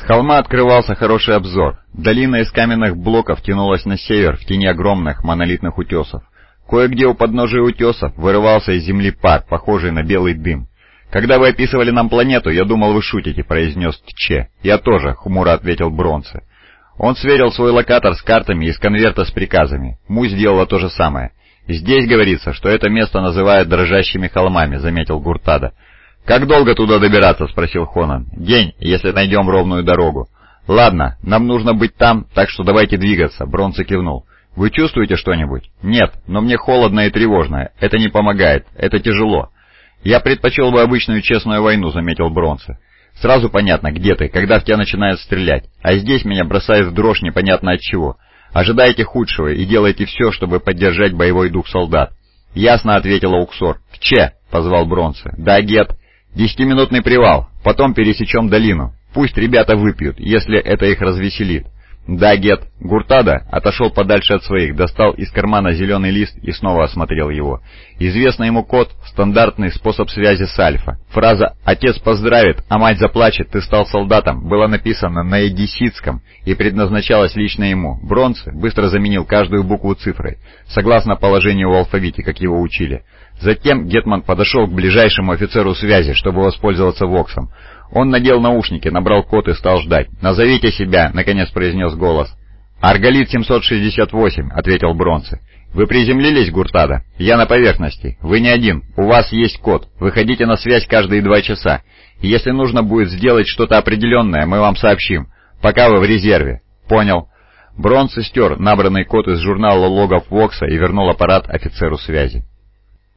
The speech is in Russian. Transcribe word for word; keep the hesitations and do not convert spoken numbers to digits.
холма открывался хороший обзор. Долина из каменных блоков тянулась на север в тени огромных монолитных утесов. Кое-где у подножия утесов вырывался из земли пар, похожий на белый дым. «Когда вы описывали нам планету, я думал, вы шутите», — произнес Тче. «Я тоже», — хмуро ответил Бронце. Он сверил свой локатор с картами из конверта с приказами. Му сделала то же самое. «Здесь говорится, что это место называют дрожащими холмами», — заметил Гуртада. «Как долго туда добираться?» — спросил Хонан. «День, если найдем ровную дорогу». «Ладно, нам нужно быть там, так что давайте двигаться», — Бронце кивнул. «Вы чувствуете что-нибудь?» «Нет, но мне холодно и тревожно. Это не помогает. Это тяжело». «Я предпочел бы обычную честную войну», — заметил Бронце. «Сразу понятно, где ты, когда в тебя начинают стрелять. А здесь меня бросает в дрожь непонятно от чего. Ожидаете худшего и делаете все, чтобы поддержать боевой дух солдат». «Ясно», — ответила Уксор. «Тче», — позвал Бронце. «Да, Гет. Десятиминутный привал. Потом пересечем долину. Пусть ребята выпьют, если это их развеселит». «Да, Гет». Гуртада отошел подальше от своих, достал из кармана зеленый лист и снова осмотрел его. Известный ему код — стандартный способ связи с Альфа. Фраза «Отец поздравит, а мать заплачет, ты стал солдатом» была написана на эдиситском и предназначалась лично ему. Бронце быстро заменил каждую букву цифрой, согласно положению в алфавите, как его учили. Затем Гетман подошел к ближайшему офицеру связи, чтобы воспользоваться воксом. Он надел наушники, набрал код и стал ждать. «Назовите себя», — наконец произнес голос. «Арголит семьсот шестьдесят восемь», — ответил Бронце. «Вы приземлились, Гуртада?» «Я на поверхности. Вы не один. У вас есть код. Выходите на связь каждые два часа. И если нужно будет сделать что-то определенное, мы вам сообщим. Пока вы в резерве». «Понял». Бронце стер набранный код из журнала логов Вокса и вернул аппарат офицеру связи.